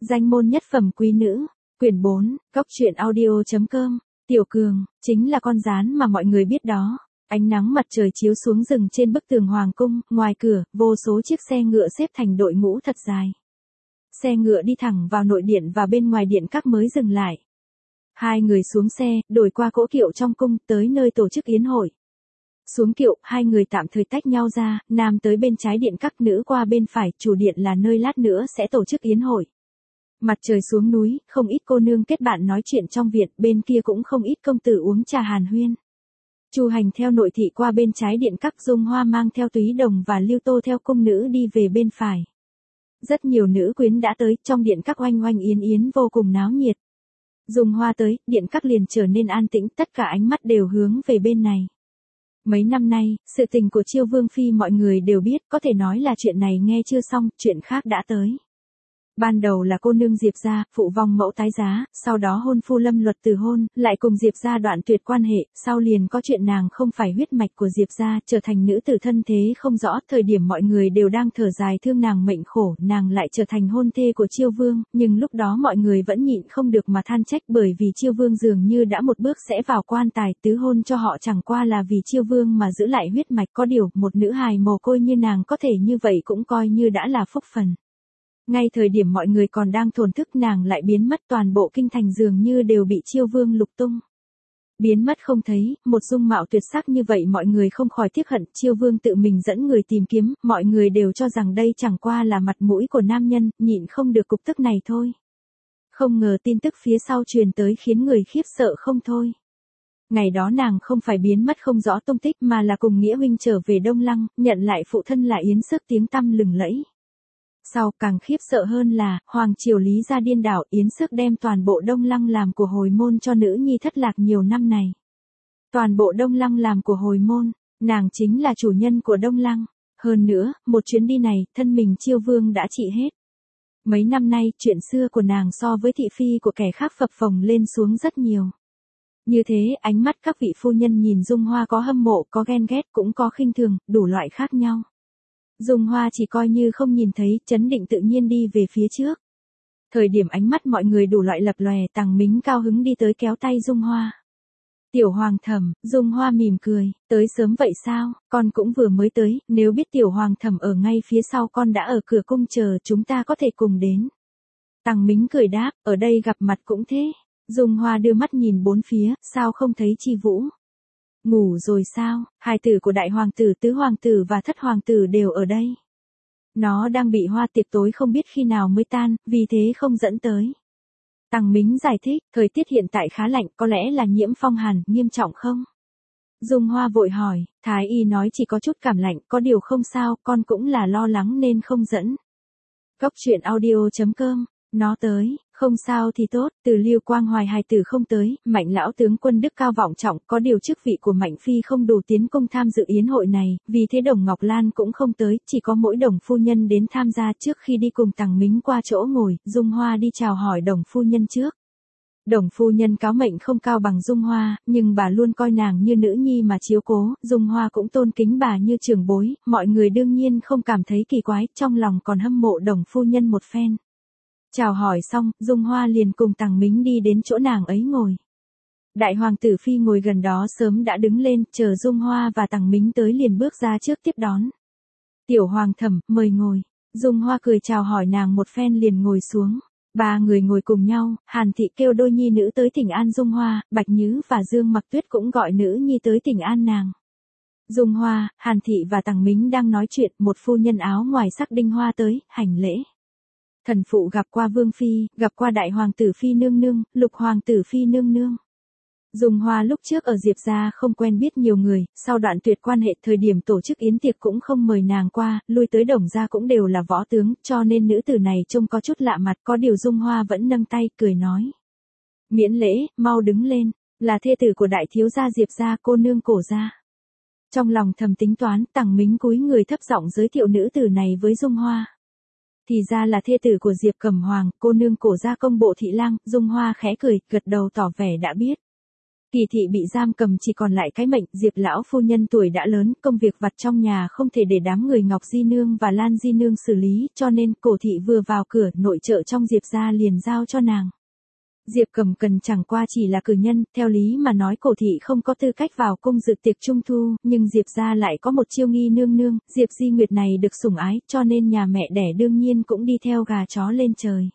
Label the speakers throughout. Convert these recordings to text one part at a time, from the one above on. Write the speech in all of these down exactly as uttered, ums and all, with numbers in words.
Speaker 1: Danh môn nhất phẩm quý nữ, quyển bốn, góc truyện audio.com, Tiểu Cường, chính là con gián mà mọi người biết đó. Ánh nắng mặt trời chiếu xuống rừng trên bức tường hoàng cung, ngoài cửa, vô số chiếc xe ngựa xếp thành đội ngũ thật dài. Xe ngựa đi thẳng vào nội điện và bên ngoài điện các mới dừng lại. Hai người xuống xe, đổi qua cỗ kiệu trong cung, tới nơi tổ chức yến hội. Xuống kiệu, hai người tạm thời tách nhau ra, nam tới bên trái điện các, nữ qua bên phải, chủ điện là nơi lát nữa sẽ tổ chức yến hội. Mặt trời xuống núi, không ít cô nương kết bạn nói chuyện trong viện, bên kia cũng không ít công tử uống trà hàn huyên. Chu Hành theo nội thị qua bên trái điện các, Dung Hoa mang theo Túy Đồng và Lưu Tô theo cung nữ đi về bên phải. Rất nhiều nữ quyến đã tới, trong điện các oanh oanh yến yến vô cùng náo nhiệt. Dung Hoa tới, điện các liền trở nên an tĩnh, tất cả ánh mắt đều hướng về bên này. Mấy năm nay, sự tình của Chiêu Vương Phi mọi người đều biết, có thể nói là chuyện này nghe chưa xong, chuyện khác đã tới. Ban đầu là cô nương Diệp gia, phụ vong mẫu tái giá, sau đó hôn phu Lâm Luật từ hôn, lại cùng Diệp gia đoạn tuyệt quan hệ, sau liền có chuyện nàng không phải huyết mạch của Diệp gia, trở thành nữ tử thân thế không rõ, thời điểm mọi người đều đang thở dài thương nàng mệnh khổ, nàng lại trở thành hôn thê của Chiêu Vương, nhưng lúc đó mọi người vẫn nhịn không được mà than trách, bởi vì Chiêu Vương dường như đã một bước sẽ vào quan tài, tứ hôn cho họ chẳng qua là vì Chiêu Vương mà giữ lại huyết mạch, có điều, một nữ hài mồ côi như nàng có thể như vậy cũng coi như đã là phúc phần. Ngay thời điểm mọi người còn đang thổn thức, nàng lại biến mất, toàn bộ kinh thành dường như đều bị Chiêu Vương lục tung. Biến mất không thấy, một dung mạo tuyệt sắc như vậy mọi người không khỏi tiếc hận, Chiêu Vương tự mình dẫn người tìm kiếm, mọi người đều cho rằng đây chẳng qua là mặt mũi của nam nhân, nhịn không được cục tức này thôi. Không ngờ tin tức phía sau truyền tới khiến người khiếp sợ không thôi. Ngày đó nàng không phải biến mất không rõ tung tích mà là cùng Nghĩa huynh trở về Đông Lăng, nhận lại phụ thân là Yến Sức tiếng tăm lừng lẫy. Sau càng khiếp sợ hơn là, Hoàng triều Lý gia điên đảo, Yến Sức đem toàn bộ Đông Lăng làm của hồi môn cho nữ nhi thất lạc nhiều năm này. Toàn bộ Đông Lăng làm của hồi môn, nàng chính là chủ nhân của Đông Lăng. Hơn nữa, một chuyến đi này, thân mình Chiêu Vương đã trị hết. Mấy năm nay, chuyện xưa của nàng so với thị phi của kẻ khác phập phồng lên xuống rất nhiều. Như thế, ánh mắt các vị phu nhân nhìn Dung Hoa có hâm mộ, có ghen ghét, cũng có khinh thường, đủ loại khác nhau. Dung Hoa chỉ coi như không nhìn thấy, chấn định tự nhiên đi về phía trước. Thời điểm ánh mắt mọi người đủ loại lập lòe, Tằng Mính cao hứng đi tới kéo tay Dung Hoa. Tiểu Hoàng thẩm, Dung Hoa mỉm cười, tới sớm vậy sao, con cũng vừa mới tới, nếu biết Tiểu Hoàng thẩm ở ngay phía sau con đã ở cửa cung chờ, chúng ta có thể cùng đến. Tằng Mính cười đáp, ở đây gặp mặt cũng thế. Dung Hoa đưa mắt nhìn bốn phía, sao không thấy Chi Vũ? Ngủ rồi sao, hài tử của đại hoàng tử, tứ hoàng tử và thất hoàng tử đều ở đây. Nó đang bị hoa tiệc tối không biết khi nào mới tan, vì thế không dẫn tới. Tằng Mính giải thích, thời tiết hiện tại khá lạnh, có lẽ là nhiễm phong hàn, nghiêm trọng không? Dung Hoa vội hỏi, Thái y nói chỉ có chút cảm lạnh, có điều không sao, con cũng là lo lắng nên không dẫn. Góc truyện audio.com, nó tới. Không sao thì tốt, từ Lưu Quang Hoài hài tử không tới, Mạnh lão tướng quân đức cao vọng trọng, có điều chức vị của Mạnh phi không đủ tiến công tham dự yến hội này, vì thế Đồng Ngọc Lan cũng không tới, chỉ có mỗi Đồng phu nhân đến tham gia. Trước khi đi cùng Tằng Mính qua chỗ ngồi, Dung Hoa đi chào hỏi Đồng phu nhân trước. Đồng phu nhân cáo mệnh không cao bằng Dung Hoa, nhưng bà luôn coi nàng như nữ nhi mà chiếu cố, Dung Hoa cũng tôn kính bà như trưởng bối, mọi người đương nhiên không cảm thấy kỳ quái, trong lòng còn hâm mộ Đồng phu nhân một phen. Chào hỏi xong, Dung Hoa liền cùng Tằng Mính đi đến chỗ nàng ấy ngồi. Đại hoàng tử phi ngồi gần đó sớm đã đứng lên, chờ Dung Hoa và Tằng Mính tới liền bước ra trước tiếp đón. Tiểu Hoàng thẩm, mời ngồi. Dung Hoa cười chào hỏi nàng một phen liền ngồi xuống. Ba người ngồi cùng nhau, Hàn Thị kêu đôi nhi nữ tới thỉnh an Dung Hoa, Bạch Nhứ và Dương Mặc Tuyết cũng gọi nữ nhi tới thỉnh an nàng. Dung Hoa, Hàn Thị và Tằng Mính đang nói chuyện, một phu nhân áo ngoài sắc đinh hoa tới, hành lễ. Thần phụ gặp qua Vương Phi, gặp qua Đại Hoàng tử Phi nương nương, Lục Hoàng tử Phi nương nương. Dung Hoa lúc trước ở Diệp gia không quen biết nhiều người, sau đoạn tuyệt quan hệ thời điểm tổ chức yến tiệc cũng không mời nàng qua, lui tới Đồng gia cũng đều là võ tướng, cho nên nữ tử này trông có chút lạ mặt, có điều Dung Hoa vẫn nâng tay, cười nói. Miễn lễ, mau đứng lên, là thê tử của đại thiếu gia Diệp gia, cô nương Cổ gia. Trong lòng thầm tính toán, Tằng Mính cúi người thấp giọng giới thiệu nữ tử này với Dung Hoa. Thì ra là thê tử của Diệp Cẩm Hoàng, cô nương Cổ gia công bộ thị lang. Dung Hoa khẽ cười, gật đầu tỏ vẻ đã biết. Kỳ thị bị giam cầm chỉ còn lại cái mệnh, Diệp lão phu nhân tuổi đã lớn, công việc vặt trong nhà không thể để đám người Ngọc Di Nương và Lan Di Nương xử lý, cho nên cổ thị vừa vào cửa, nội trợ trong Diệp gia liền giao cho nàng. Diệp Cẩm Cần chẳng qua chỉ là cử nhân, theo lý mà nói cổ thị không có tư cách vào cung dự tiệc trung thu, nhưng Diệp gia lại có một chiêu nghi nương nương, Diệp Di Nguyệt này được sủng ái, cho nên nhà mẹ đẻ đương nhiên cũng đi theo gà chó lên trời.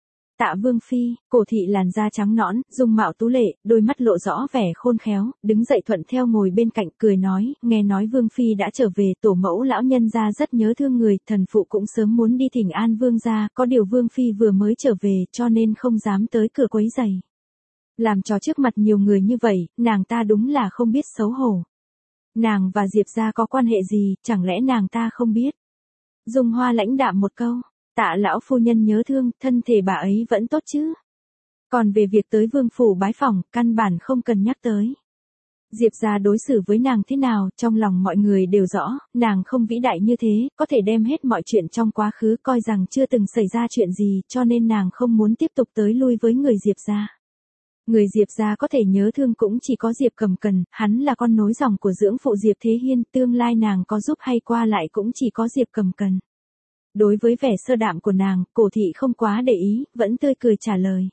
Speaker 1: Tạ Vương Phi, cổ thị làn da trắng nõn, dung mạo tú lệ, đôi mắt lộ rõ vẻ khôn khéo, đứng dậy thuận theo ngồi bên cạnh cười nói, nghe nói Vương Phi đã trở về, tổ mẫu lão nhân gia rất nhớ thương người, thần phụ cũng sớm muốn đi thỉnh an Vương gia, có điều Vương Phi vừa mới trở về cho nên không dám tới cửa quấy giày. Làm trò trước mặt nhiều người như vậy, nàng ta đúng là không biết xấu hổ. Nàng và Diệp gia có quan hệ gì, chẳng lẽ nàng ta không biết? Dung Hoa lãnh đạm một câu. Tạ lão phu nhân nhớ thương, thân thể bà ấy vẫn tốt chứ. Còn về việc tới vương phủ bái phỏng, căn bản không cần nhắc tới. Diệp gia đối xử với nàng thế nào, trong lòng mọi người đều rõ, nàng không vĩ đại như thế, có thể đem hết mọi chuyện trong quá khứ coi rằng chưa từng xảy ra chuyện gì, cho nên nàng không muốn tiếp tục tới lui với người Diệp gia. Người Diệp gia có thể nhớ thương cũng chỉ có Diệp Cẩm Cần, hắn là con nối dòng của dưỡng phụ Diệp Thế Hiên, tương lai nàng có giúp hay qua lại cũng chỉ có Diệp Cẩm Cần. Đối với vẻ sơ đạm của nàng, cổ thị không quá để ý, vẫn tươi cười trả lời.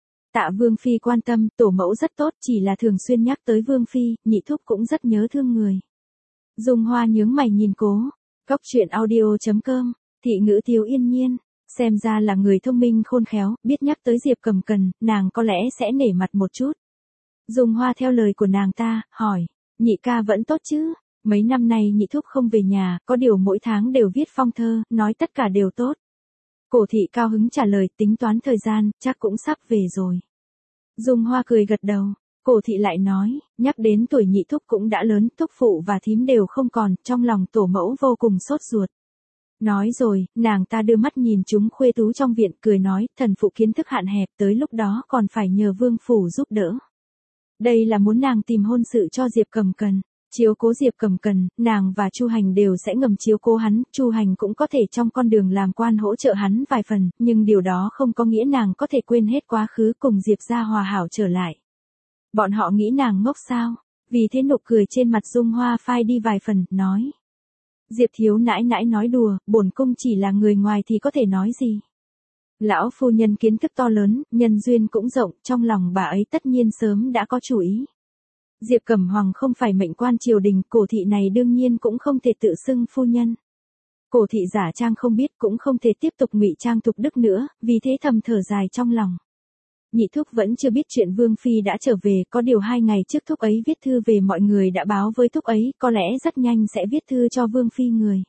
Speaker 1: Tạ Vương Phi quan tâm, tổ mẫu rất tốt, chỉ là thường xuyên nhắc tới Vương Phi, nhị thúc cũng rất nhớ thương người. Dung Hoa nhướng mày nhìn cố. Góc truyện audio chấm com, thị ngữ Tiếu Yên Nhiên. Xem ra là người thông minh khôn khéo, biết nhắc tới Diệp Cẩm Cần, nàng có lẽ sẽ nể mặt một chút. Dung Hoa theo lời của nàng ta, hỏi, nhị ca vẫn tốt chứ? Mấy năm nay nhị thúc không về nhà, có điều mỗi tháng đều viết phong thơ, nói tất cả đều tốt. Cổ thị cao hứng trả lời, tính toán thời gian, chắc cũng sắp về rồi. Dung Hoa cười gật đầu, cổ thị lại nói, nhắc đến tuổi nhị thúc cũng đã lớn, thúc phụ và thím đều không còn, trong lòng tổ mẫu vô cùng sốt ruột. Nói rồi, nàng ta đưa mắt nhìn chúng khuê tú trong viện, cười nói, thần phụ kiến thức hạn hẹp, tới lúc đó còn phải nhờ vương phủ giúp đỡ. Đây là muốn nàng tìm hôn sự cho Diệp Cẩm Cần. Chiếu cố Diệp Cẩm Cần, nàng và Chu Hành đều sẽ ngầm chiếu cố hắn, Chu Hành cũng có thể trong con đường làm quan hỗ trợ hắn vài phần, nhưng điều đó không có nghĩa nàng có thể quên hết quá khứ cùng Diệp gia hòa hảo trở lại. Bọn họ nghĩ nàng ngốc sao? Vì thế nụ cười trên mặt Dung Hoa phai đi vài phần, nói. Diệp thiếu nãi nãi nói đùa, bổn cung chỉ là người ngoài thì có thể nói gì? Lão phu nhân kiến thức to lớn, nhân duyên cũng rộng, trong lòng bà ấy tất nhiên sớm đã có chủ ý. Diệp Cẩm Hoàng không phải mệnh quan triều đình, cổ thị này đương nhiên cũng không thể tự xưng phu nhân. Cổ thị giả trang không biết cũng không thể tiếp tục ngụy trang tục đức nữa, vì thế thầm thở dài trong lòng. Nhị thúc vẫn chưa biết chuyện Vương Phi đã trở về, có điều hai ngày trước thúc ấy viết thư về mọi người đã báo với thúc ấy, có lẽ rất nhanh sẽ viết thư cho Vương Phi người.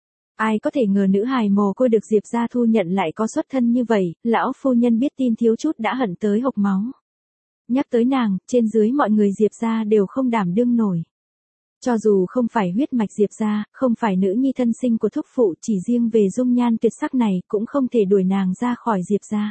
Speaker 1: Ai có thể ngờ nữ hài mồ côi được Diệp gia thu nhận lại có xuất thân như vậy, lão phu nhân biết tin thiếu chút đã hận tới hộc máu. Nhắc tới nàng, trên dưới mọi người Diệp gia đều không đảm đương nổi. Cho dù không phải huyết mạch Diệp gia, không phải nữ nhi thân sinh của thúc phụ, chỉ riêng về dung nhan tuyệt sắc này cũng không thể đuổi nàng ra khỏi Diệp gia.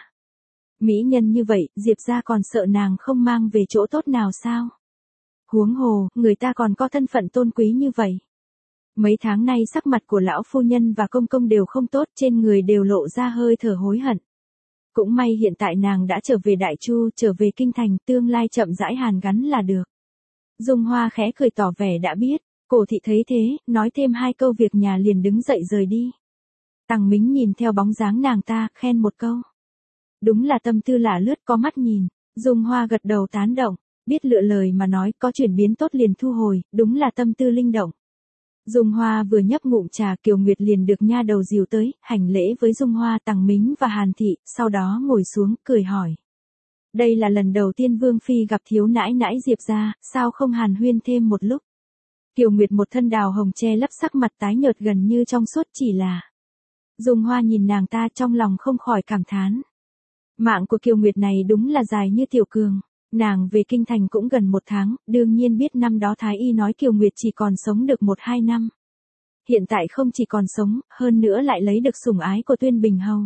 Speaker 1: Mỹ nhân như vậy, Diệp gia còn sợ nàng không mang về chỗ tốt nào sao? Huống hồ, người ta còn có thân phận tôn quý như vậy. Mấy tháng nay sắc mặt của lão phu nhân và công công đều không tốt, trên người đều lộ ra hơi thở hối hận. Cũng may hiện tại nàng đã trở về Đại Chu, trở về kinh thành, tương lai chậm rãi hàn gắn là được. Dung Hoa khẽ cười tỏ vẻ đã biết, cổ thị thấy thế, nói thêm hai câu việc nhà liền đứng dậy rời đi. Tằng Mính nhìn theo bóng dáng nàng ta, khen một câu. Đúng là tâm tư lả lướt có mắt nhìn, Dung Hoa gật đầu tán động, biết lựa lời mà nói, có chuyển biến tốt liền thu hồi, đúng là tâm tư linh động. Dung Hoa vừa nhấp ngụm trà, Kiều Nguyệt liền được nha đầu dìu tới, hành lễ với Dung Hoa, Tằng Mính và Hàn Thị, sau đó ngồi xuống, cười hỏi. Đây là lần đầu tiên Vương Phi gặp thiếu nãi nãi Diệp gia, sao không hàn huyên thêm một lúc? Kiều Nguyệt một thân đào hồng che lấp sắc mặt tái nhợt gần như trong suốt, chỉ là. Dung Hoa nhìn nàng ta trong lòng không khỏi cảm thán. Mạng của Kiều Nguyệt này đúng là dài như tiểu cường. Nàng về kinh thành cũng gần một tháng, đương nhiên biết năm đó Thái Y nói Kiều Nguyệt chỉ còn sống được một hai năm. Hiện tại không chỉ còn sống, hơn nữa lại lấy được sủng ái của Tuyên Bình Hầu.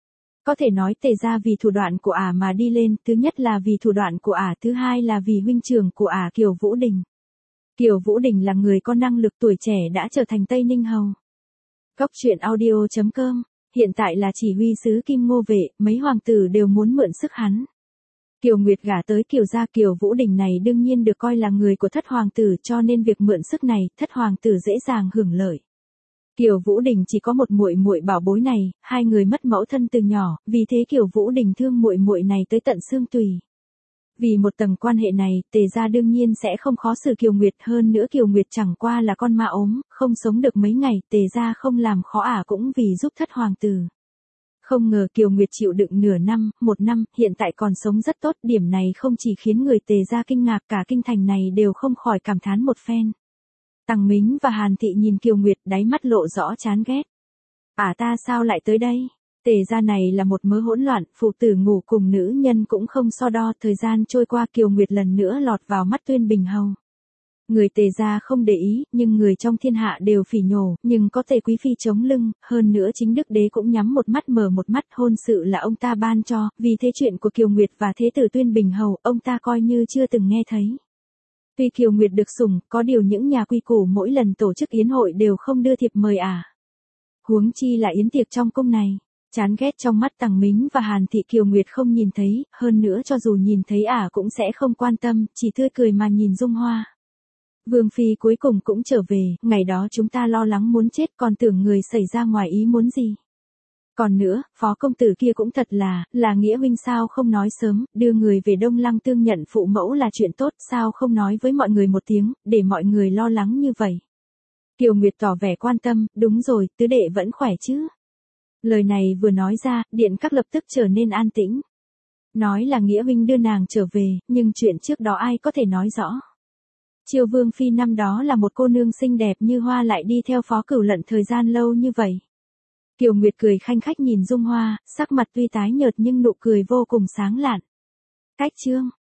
Speaker 1: Có thể nói Tề gia vì thủ đoạn của ả mà đi lên, thứ nhất là vì thủ đoạn của ả, thứ hai là vì huynh trưởng của ả Kiều Vũ Đình. Kiều Vũ Đình là người có năng lực, tuổi trẻ đã trở thành Tây Ninh Hầu. Góc truyện audio chấm com, hiện tại là chỉ huy sứ Kim Ngô Vệ, mấy hoàng tử đều muốn mượn sức hắn. Kiều Nguyệt gả tới Kiều gia, Kiều Vũ Đình này đương nhiên được coi là người của thất hoàng tử, cho nên việc mượn sức này, thất hoàng tử dễ dàng hưởng lợi. Kiều Vũ Đình chỉ có một muội muội bảo bối này, hai người mất mẫu thân từ nhỏ, vì thế Kiều Vũ Đình thương muội muội này tới tận xương tùy. Vì một tầng quan hệ này, Tề gia đương nhiên sẽ không khó xử Kiều Nguyệt, hơn nữa Kiều Nguyệt chẳng qua là con ma ốm, không sống được mấy ngày, Tề gia không làm khó ả cũng vì giúp thất hoàng tử. Không ngờ Kiều Nguyệt chịu đựng nửa năm, một năm, hiện tại còn sống rất tốt, điểm này không chỉ khiến người Tề gia kinh ngạc, cả kinh thành này đều không khỏi cảm thán một phen. Tằng Mính và Hàn Thị nhìn Kiều Nguyệt, đáy mắt lộ rõ chán ghét. Ả ta sao lại tới đây? Tề gia này là một mớ hỗn loạn, phụ tử ngủ cùng nữ nhân cũng không so đo, thời gian trôi qua Kiều Nguyệt lần nữa lọt vào mắt Tuyên Bình Hầu. Người Tề gia không để ý, nhưng người trong thiên hạ đều phỉ nhổ, nhưng có Tề quý phi chống lưng, hơn nữa chính đức đế cũng nhắm một mắt mở một mắt, hôn sự là ông ta ban cho, vì thế chuyện của Kiều Nguyệt và thế tử Tuyên Bình Hầu, ông ta coi như chưa từng nghe thấy. Tuy Kiều Nguyệt được sủng, có điều những nhà quy củ mỗi lần tổ chức yến hội đều không đưa thiệp mời ả. Huống chi là yến tiệc trong cung này. Chán ghét trong mắt Tằng Mính và Hàn Thị, Kiều Nguyệt không nhìn thấy, hơn nữa cho dù nhìn thấy ả cũng sẽ không quan tâm, chỉ tươi cười mà nhìn Dung Hoa. Vương phi cuối cùng cũng trở về, ngày đó chúng ta lo lắng muốn chết, còn tưởng người xảy ra ngoài ý muốn gì. Còn nữa, phó công tử kia cũng thật là, là Nghĩa huynh sao không nói sớm, đưa người về Đông Lăng tương nhận phụ mẫu là chuyện tốt, sao không nói với mọi người một tiếng, để mọi người lo lắng như vậy. Kiều Nguyệt tỏ vẻ quan tâm, đúng rồi, tứ đệ vẫn khỏe chứ. Lời này vừa nói ra, điện các lập tức trở nên an tĩnh. Nói là Nghĩa huynh đưa nàng trở về, nhưng chuyện trước đó ai có thể nói rõ. Chiêu Vương phi năm đó là một cô nương xinh đẹp như hoa lại đi theo Phó Cửu Lận thời gian lâu như vậy. Kiều Nguyệt cười khanh khách nhìn Dung Hoa, sắc mặt tuy tái nhợt nhưng nụ cười vô cùng sáng lạn. Cách chương